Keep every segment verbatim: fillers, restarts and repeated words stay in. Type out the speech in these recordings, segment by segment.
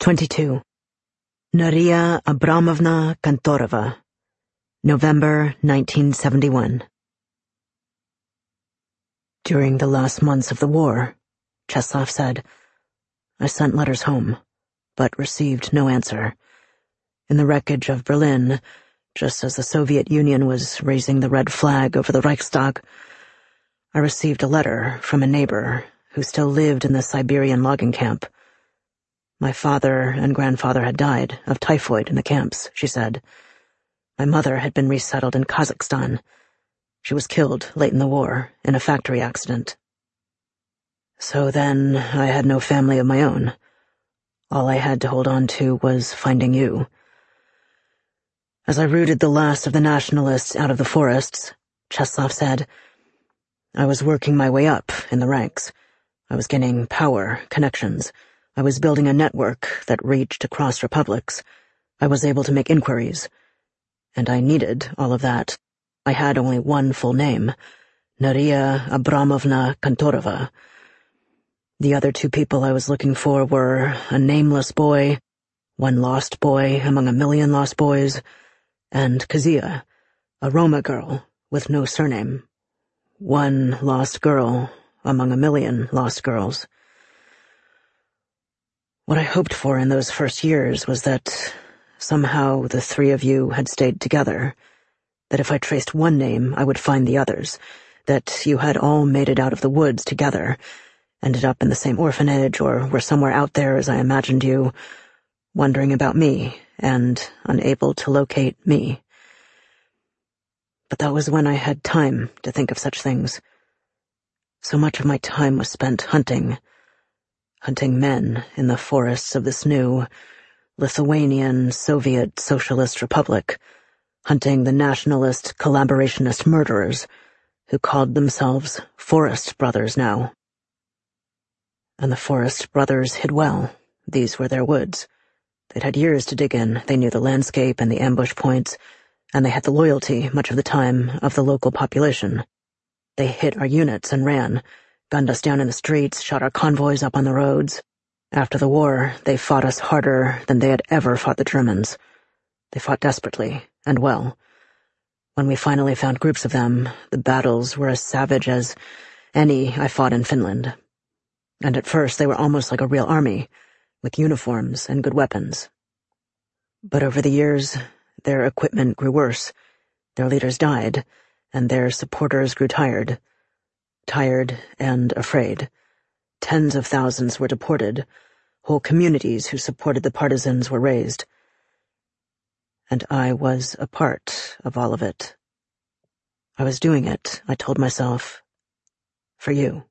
twenty-two. Naria Abramovna Kantorova. November nineteen seventy-one. During the last months of the war, Cheslov said, I sent letters home, but received no answer. In the wreckage of Berlin, just as the Soviet Union was raising the red flag over the Reichstag, I received a letter from a neighbor who still lived in the Siberian logging camp. My father and grandfather had died of typhoid in the camps, she said. My mother had been resettled in Kazakhstan. She was killed late in the war in a factory accident. So then I had no family of my own. All I had to hold on to was finding you. As I rooted the last of the nationalists out of the forests, Cheslov said, I was working my way up in the ranks. I was gaining power, connections. I was building a network that reached across republics. I was able to make inquiries. And I needed all of that. I had only one full name, Naria Abramovna Kantorova. The other two people I was looking for were a nameless boy, one lost boy among a million lost boys, and Kazia, a Roma girl with no surname. One lost girl among a million lost girls. What I hoped for in those first years was that somehow the three of you had stayed together, that if I traced one name, I would find the others, that you had all made it out of the woods together, ended up in the same orphanage, or were somewhere out there as I imagined you, wondering about me and unable to locate me. But that was when I had time to think of such things. So much of my time was spent hunting, hunting men in the forests of this new Lithuanian Soviet Socialist Republic, hunting the nationalist collaborationist murderers who called themselves Forest Brothers now. And the Forest Brothers hid well. These were their woods. They'd had years to dig in. They knew the landscape and the ambush points, and they had the loyalty, much of the time, of the local population. They hit our units and ran, gunned us down in the streets, shot our convoys up on the roads. After the war, they fought us harder than they had ever fought the Germans. They fought desperately, and well. When we finally found groups of them, the battles were as savage as any I fought in Finland. And at first they were almost like a real army, with uniforms and good weapons. But over the years, their equipment grew worse, their leaders died, and their supporters grew tired. Tired and afraid. Tens of thousands were deported. Whole communities who supported the partisans were razed. And I was a part of all of it. I was doing it, I told myself, for you.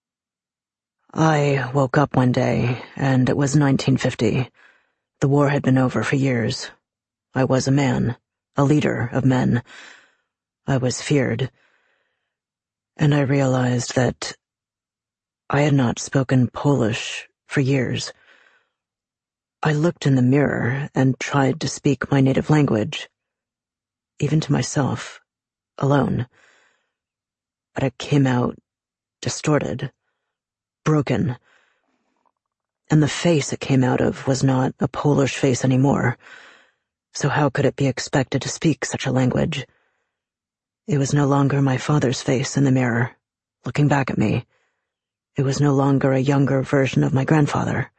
I woke up one day, and it was nineteen fifty. The war had been over for years. I was a man, a leader of men. I was feared. And I realized that I had not spoken Polish for years. I looked in the mirror and tried to speak my native language, even to myself, alone. But it came out distorted, broken. And the face it came out of was not a Polish face anymore. So how could it be expected to speak such a language? It was no longer my father's face in the mirror, looking back at me. It was no longer a younger version of my grandfather.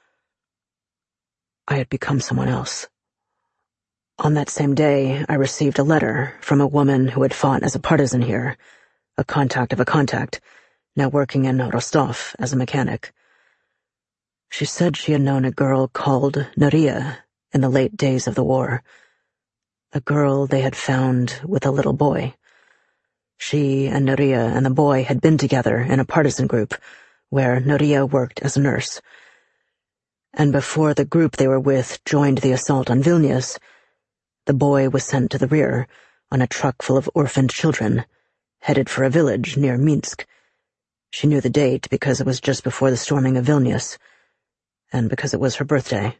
I had become someone else. On that same day, I received a letter from a woman who had fought as a partisan here, a contact of a contact, now working in Rostov as a mechanic. She said she had known a girl called Naria in the late days of the war, a girl they had found with a little boy. She and Naria and the boy had been together in a partisan group, where Naria worked as a nurse. And before the group they were with joined the assault on Vilnius, the boy was sent to the rear on a truck full of orphaned children, headed for a village near Minsk. She knew the date because it was just before the storming of Vilnius, and because it was her birthday.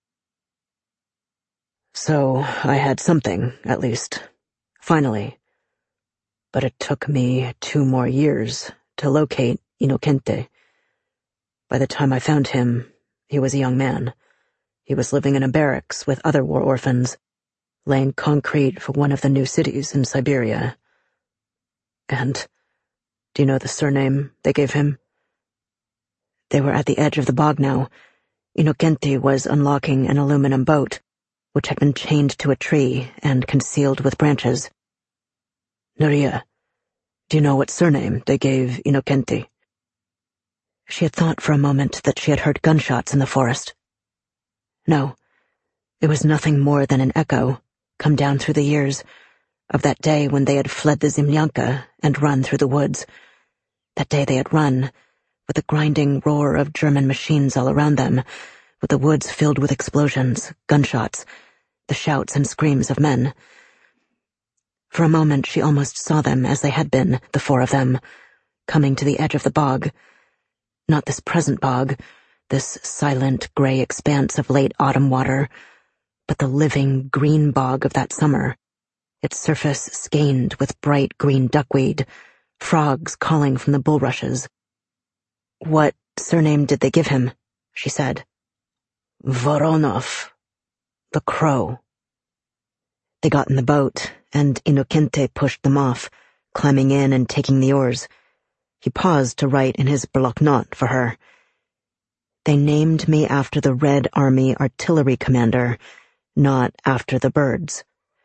So I had something, at least, finally. But it took me two more years to locate Inokente. By the time I found him, he was a young man, he was living in a barracks with other war orphans, laying concrete for one of the new cities in Siberia. And do you know the surname they gave him? They were at the edge of the bog now. Inokenti was unlocking an aluminum boat, which had been chained to a tree and concealed with branches. Nuria, do you know what surname they gave Inokenti? She had thought for a moment that she had heard gunshots in the forest. No, it was nothing more than an echo, come down through the years, of that day when they had fled the Zimnyanka and run through the woods. That day they had run, with the grinding roar of German machines all around them, with the woods filled with explosions, gunshots, the shouts and screams of men. For a moment she almost saw them as they had been, the four of them, coming to the edge of the bog. Not this present bog, this silent gray expanse of late autumn water, but the living green bog of that summer, its surface skeined with bright green duckweed, frogs calling from the bulrushes. What surname did they give him? She said. Voronov, the crow. They got in the boat, and Inokente pushed them off, climbing in and taking the oars. He paused to write in his bloknot for her. They named me after the Red Army artillery commander, not after the birds.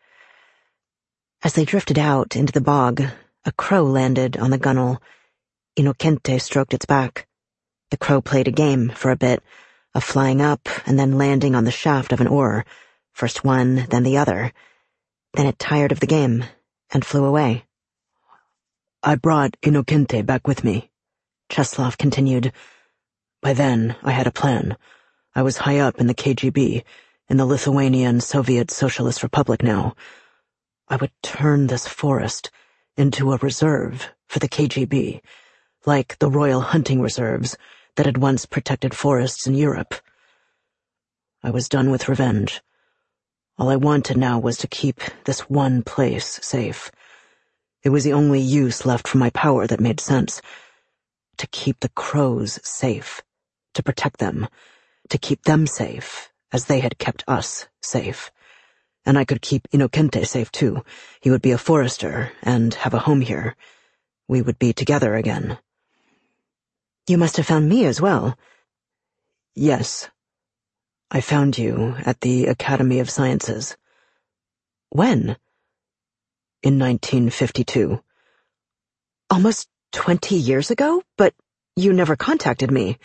As they drifted out into the bog, a crow landed on the gunwale. Inokente stroked its back. The crow played a game for a bit, of flying up and then landing on the shaft of an oar, first one, then the other. Then it tired of the game and flew away. I brought Inokente back with me, Cheslov continued. By then, I had a plan. I was high up in the K G B, in the Lithuanian Soviet Socialist Republic now. I would turn this forest into a reserve for the K G B, like the Royal Hunting Reserves that had once protected forests in Europe. I was done with revenge. All I wanted now was to keep this one place safe. It was the only use left for my power that made sense. To keep the crows safe. To protect them. To keep them safe, as they had kept us safe. And I could keep Inokente safe too. He would be a forester and have a home here. We would be together again. You must have found me as well. Yes. I found you at the Academy of Sciences. When? In nineteen fifty-two. Almost twenty years ago? But you never contacted me.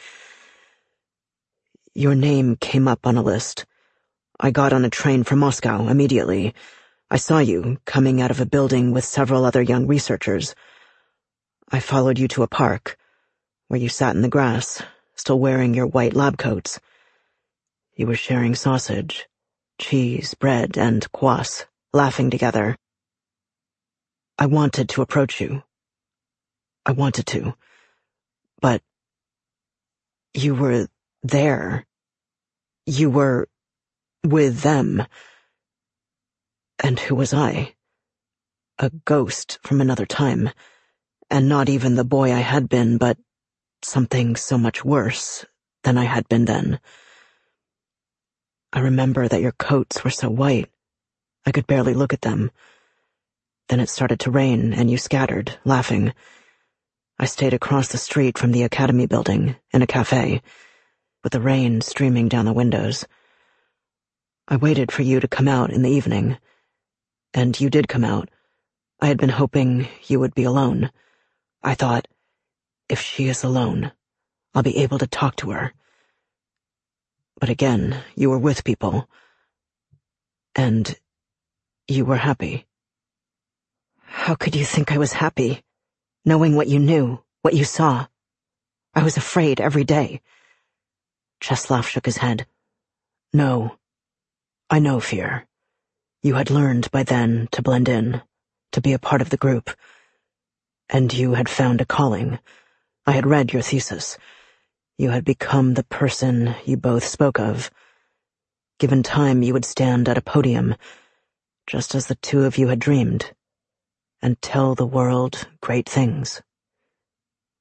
Your name came up on a list. I got on a train for Moscow immediately. I saw you coming out of a building with several other young researchers. I followed you to a park, where you sat in the grass, still wearing your white lab coats. You were sharing sausage, cheese, bread, and kvass, laughing together. I wanted to approach you. I wanted to. But you were there. You were with them. And who was I? A ghost from another time. And not even the boy I had been, but something so much worse than I had been then. I remember that your coats were so white, I could barely look at them. Then it started to rain, and you scattered, laughing. I stayed across the street from the Academy building, in a cafe, with the rain streaming down the windows. I waited for you to come out in the evening, and you did come out. I had been hoping you would be alone. I thought, if she is alone, I'll be able to talk to her. But again, you were with people. And you were happy. How could you think I was happy, knowing what you knew, what you saw? I was afraid every day. Cheslov shook his head. No, I know fear. You had learned by then to blend in, to be a part of the group. And you had found a calling. I had read your thesis. You had become the person you both spoke of. Given time, you would stand at a podium, just as the two of you had dreamed, and tell the world great things.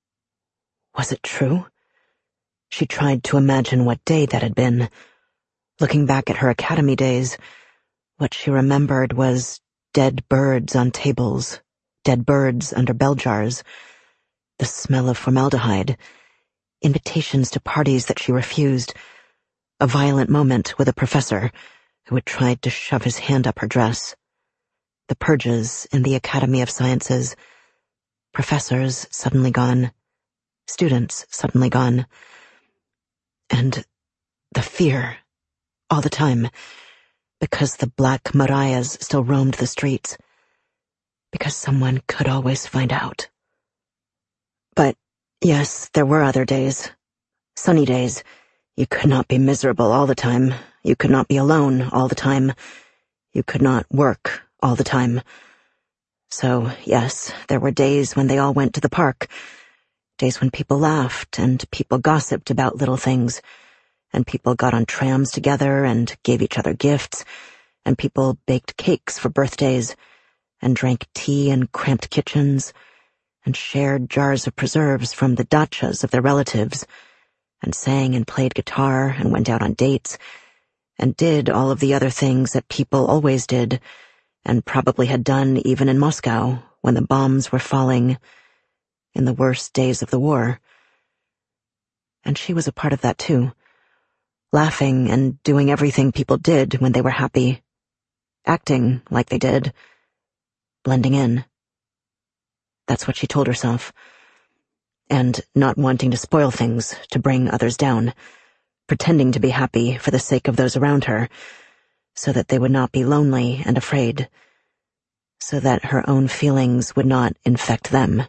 Was it true? She tried to imagine what day that had been. Looking back at her academy days, what she remembered was dead birds on tables, dead birds under bell jars, the smell of formaldehyde, invitations to parties that she refused, a violent moment with a professor who had tried to shove his hand up her dress, the purges in the Academy of Sciences, professors suddenly gone, students suddenly gone, and the fear all the time, because the Black Mariahs still roamed the streets, because someone could always find out. But, yes, there were other days. Sunny days. You could not be miserable all the time. You could not be alone all the time. You could not work all the time. So, yes, there were days when they all went to the park. Days when people laughed and people gossiped about little things, and people got on trams together and gave each other gifts, and people baked cakes for birthdays, and drank tea in cramped kitchens, and shared jars of preserves from the dachas of their relatives, and sang and played guitar and went out on dates, and did all of the other things that people always did, and probably had done even in Moscow when the bombs were falling in the worst days of the war. And she was a part of that too. Laughing and doing everything people did when they were happy, acting like they did, blending in. That's what she told herself. And not wanting to spoil things to bring others down, pretending to be happy for the sake of those around her, so that they would not be lonely and afraid, so that her own feelings would not infect them.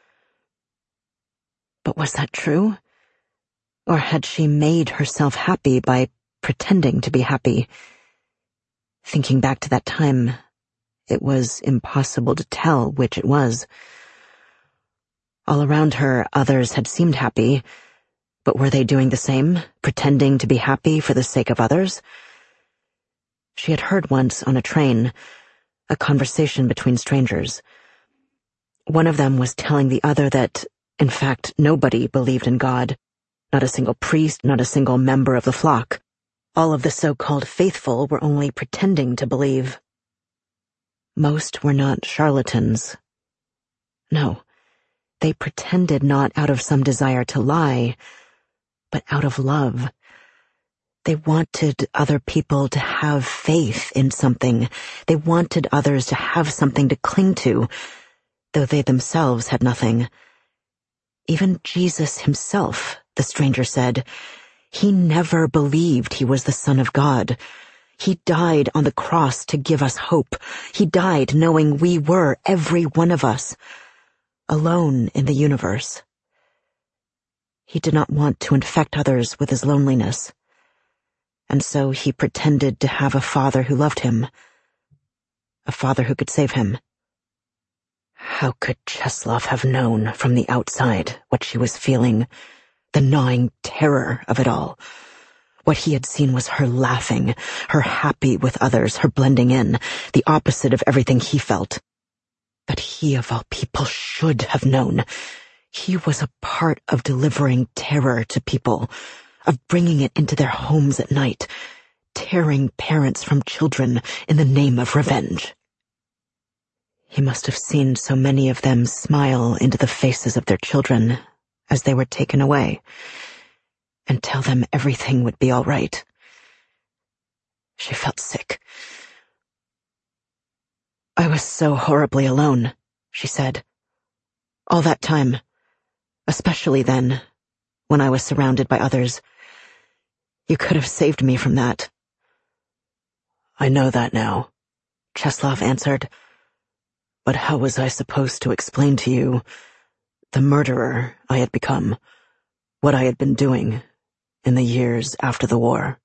But was that true? Or had she made herself happy by pretending to be happy? Thinking back to that time, it was impossible to tell which it was. All around her, others had seemed happy, but were they doing the same, pretending to be happy for the sake of others? She had heard once on a train a conversation between strangers. One of them was telling the other that, in fact, nobody believed in God. Not a single priest, not a single member of the flock. All of the so-called faithful were only pretending to believe. Most were not charlatans. No, they pretended not out of some desire to lie, but out of love. They wanted other people to have faith in something. They wanted others to have something to cling to, though they themselves had nothing. Even Jesus himself, the stranger said, he never believed he was the Son of God. He died on the cross to give us hope. He died knowing we were, every one of us, alone in the universe. He did not want to infect others with his loneliness, and so he pretended to have a father who loved him, a father who could save him. How could Cheslov have known from the outside what she was feeling, the gnawing terror of it all? What he had seen was her laughing, her happy with others, her blending in, the opposite of everything he felt. But he, of all people, should have known. He was a part of delivering terror to people, of bringing it into their homes at night, tearing parents from children in the name of revenge. He must have seen so many of them smile into the faces of their children as they were taken away, and tell them everything would be all right. She felt sick. I was so horribly alone, she said. All that time, especially then, when I was surrounded by others. You could have saved me from that. I know that now, Cheslov answered. But how was I supposed to explain to you the murderer I had become, what I had been doing in the years after the war?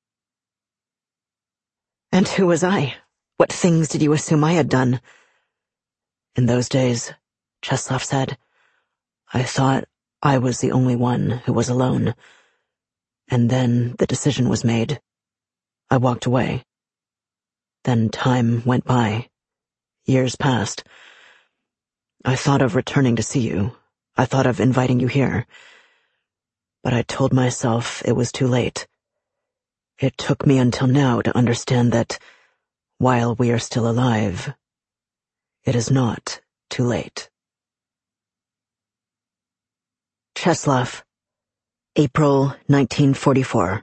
And who was I? What things did you assume I had done? In those days, Cheslov said, I thought I was the only one who was alone. And then the decision was made. I walked away. Then time went by. Years passed. I thought of returning to see you. I thought of inviting you here. But I told myself it was too late. It took me until now to understand that, while we are still alive, it is not too late. Czeslaw, April nineteen forty-four.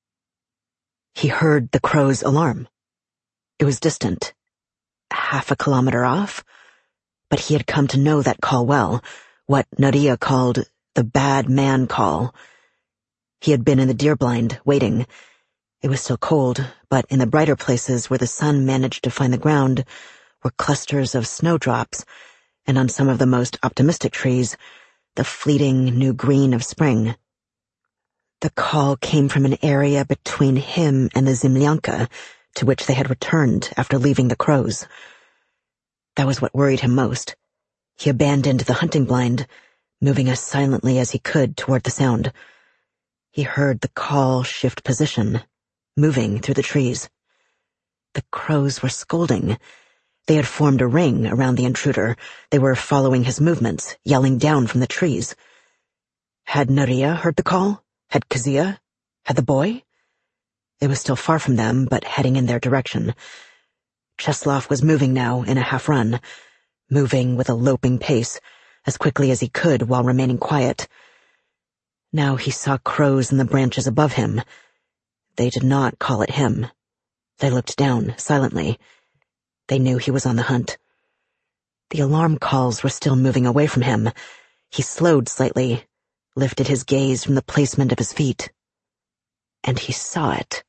He heard the crow's alarm. It was distant, half a kilometer off, but he had come to know that call well, what Nadia called the bad man call. He had been in the deer blind, waiting. It was still cold, but in the brighter places where the sun managed to find the ground were clusters of snowdrops, and on some of the most optimistic trees, the fleeting new green of spring. The call came from an area between him and the Zemlyanka, to which they had returned after leaving the crows. That was what worried him most. He abandoned the hunting blind, moving as silently as he could toward the sound. He heard the call shift position, moving through the trees. The crows were scolding. They had formed a ring around the intruder. They were following his movements, yelling down from the trees. Had Nadia heard the call? Had Kezia? Had the boy? It was still far from them, but heading in their direction. Czeslaw was moving now in a half-run, moving with a loping pace, as quickly as he could while remaining quiet. Now he saw crows in the branches above him. They did not call at him. They looked down, silently. They knew he was on the hunt. The alarm calls were still moving away from him. He slowed slightly, lifted his gaze from the placement of his feet. And he saw it.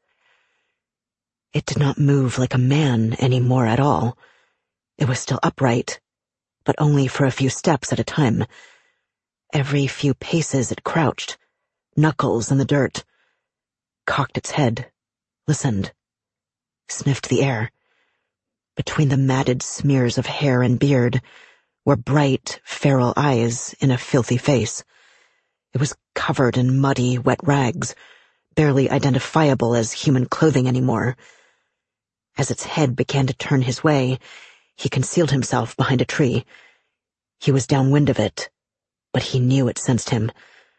It did not move like a man anymore at all. It was still upright, but only for a few steps at a time. Every few paces it crouched, knuckles in the dirt, cocked its head, listened, sniffed the air. Between the matted smears of hair and beard were bright, feral eyes in a filthy face. It was covered in muddy, wet rags, barely identifiable as human clothing anymore. As its head began to turn his way, he concealed himself behind a tree. He was downwind of it, but he knew it sensed him.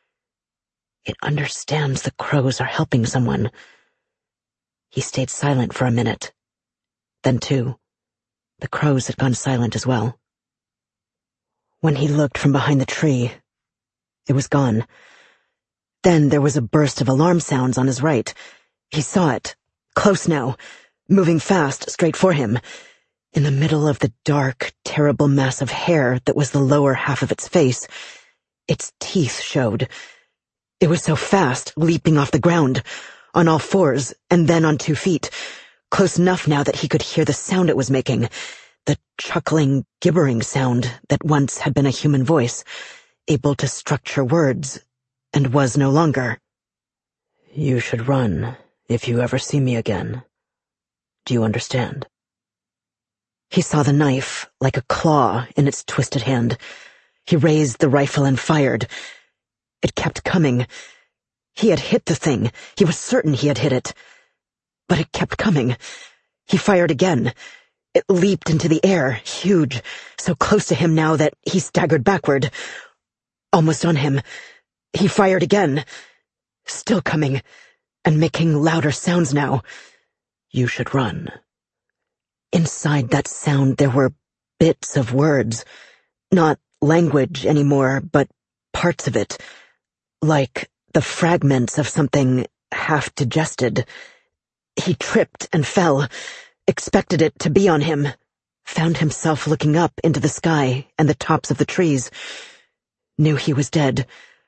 It understands the crows are helping someone. He stayed silent for a minute. Then, too, the crows had gone silent as well. When he looked from behind the tree, it was gone. Then there was a burst of alarm sounds on his right. He saw it, close now, moving fast straight for him. In the middle of the dark, terrible mass of hair that was the lower half of its face, its teeth showed. It was so fast, leaping off the ground, on all fours, and then on two feet, close enough now that he could hear the sound it was making, the chuckling, gibbering sound that once had been a human voice, able to structure words, and was no longer. You should run if you ever see me again. Do you understand? He saw the knife, like a claw, in its twisted hand. He raised the rifle and fired. It kept coming. He had hit the thing. He was certain he had hit it. But it kept coming. He fired again. It leaped into the air, huge, so close to him now that he staggered backward. Almost on him. He fired again. Still coming, and making louder sounds now. You should run. Inside that sound there were bits of words. Not language anymore, but parts of it. Like the fragments of something half digested. He tripped and fell, expected it to be on him, found himself looking up into the sky and the tops of the trees, knew he was dead.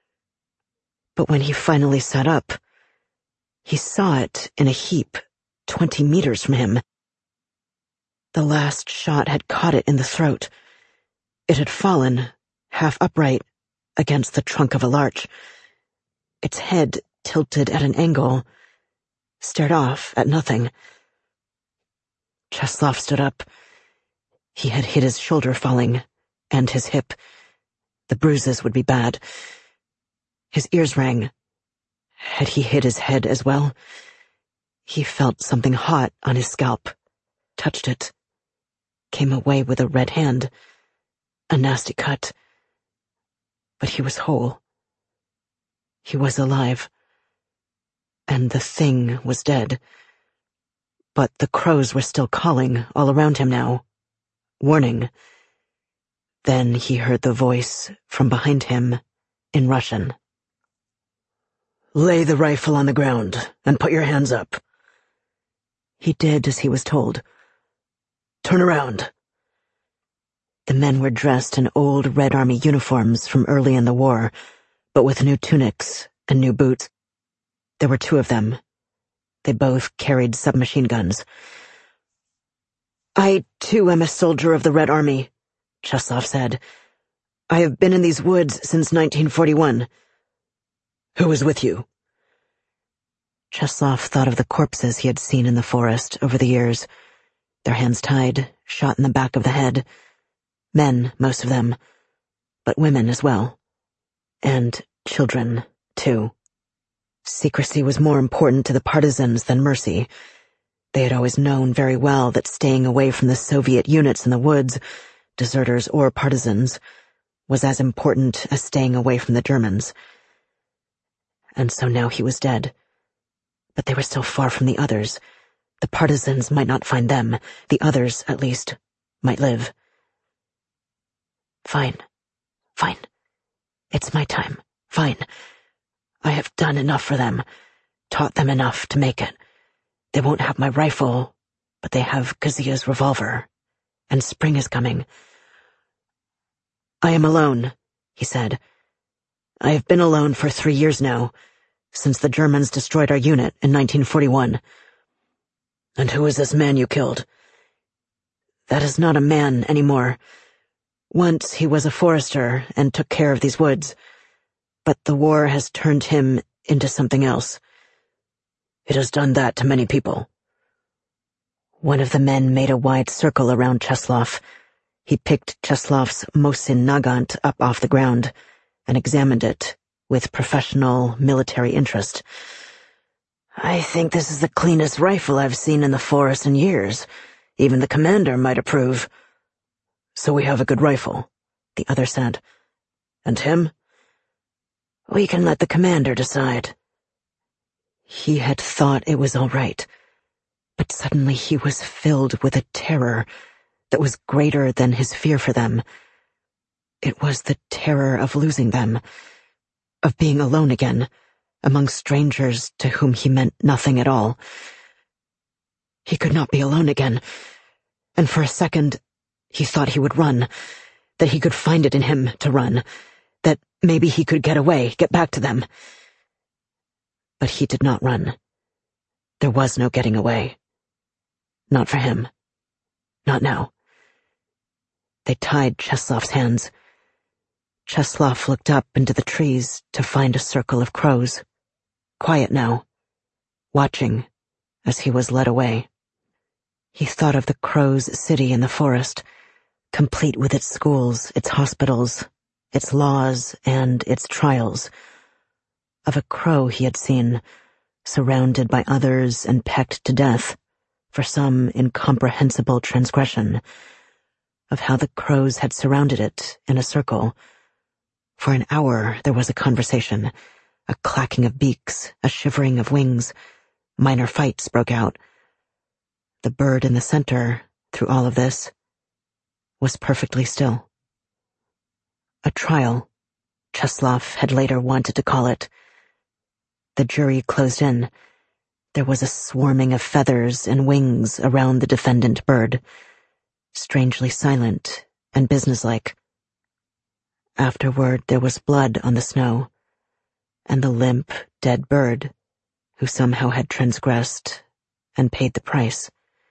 But when he finally sat up, he saw it in a heap twenty meters from him. The last shot had caught it in the throat. It had fallen, half upright, against the trunk of a larch. Its head tilted at an angle, stared off at nothing. Czeslaw stood up. He had hit his shoulder falling, and his hip. The bruises would be bad. His ears rang. Had he hit his head as well? He felt something hot on his scalp, touched it, came away with a red hand, a nasty cut. But he was whole. He was alive. and the thing was dead. But the crows were still calling all around him now, warning. Then he heard the voice from behind him in Russian. "Lay the rifle on the ground and put your hands up." He did as he was told. "Turn around." The men were dressed in old Red Army uniforms from early in the war, but with new tunics and new boots. There were two of them. They both carried submachine guns. "I, too, am a soldier of the Red Army," Cheslov said. "I have been in these woods since nineteen forty-one. "Who is with you?" Cheslov thought of the corpses he had seen in the forest over the years, their hands tied, shot in the back of the head. Men, most of them, but women as well. And children, too. Secrecy was more important to the partisans than mercy. They had always known very well that staying away from the Soviet units in the woods, deserters or partisans, was as important as staying away from the Germans. And so now he was dead. But they were still far from the others. The partisans might not find them. The others, at least, might live. Fine. Fine. It's my time. Fine. I have done enough for them. Taught them enough to make it. They won't have my rifle, but they have Kazia's revolver. And spring is coming. "I am alone," he said. "I have been alone for three years now, since the Germans destroyed our unit in nineteen forty-one. "And who is this man you killed?" "That is not a man anymore. Once he was a forester and took care of these woods, but the war has turned him into something else." "It has done that to many people." One of the men made a wide circle around Cheslov. He picked Cheslov's Mosin Nagant up off the ground and examined it with professional military interest. "I think this is the cleanest rifle I've seen in the forest in years. Even the commander might approve." "So we have a good rifle," the other said. "And him?" "We can let the commander decide." He had thought it was all right, but suddenly he was filled with a terror that was greater than his fear for them. It was the terror of losing them, of being alone again, among strangers to whom he meant nothing at all. He could not be alone again, and for a second he thought he would run, that he could find it in him to run, that maybe he could get away, get back to them. But he did not run. There was no getting away. Not for him. Not now. They tied Cheslov's hands. Cheslov looked up into the trees to find a circle of crows, quiet now, watching as he was led away. He thought of the crows' city in the forest, complete with its schools, its hospitals, its laws, and its trials. Of a crow he had seen, surrounded by others and pecked to death, for some incomprehensible transgression. Of how the crows had surrounded it in a circle. For an hour there was a conversation, a clacking of beaks, a shivering of wings. Minor fights broke out. The bird in the center, through all of this, was perfectly still. A trial, Cheslov had later wanted to call it. The jury closed in. There was a swarming of feathers and wings around the defendant bird, strangely silent and businesslike. Afterward there was blood on the snow, and the limp, dead bird, who somehow had transgressed and paid the price.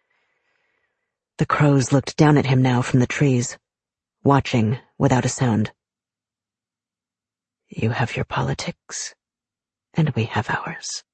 The crows looked down at him now from the trees, watching without a sound. "You have your politics, and we have ours."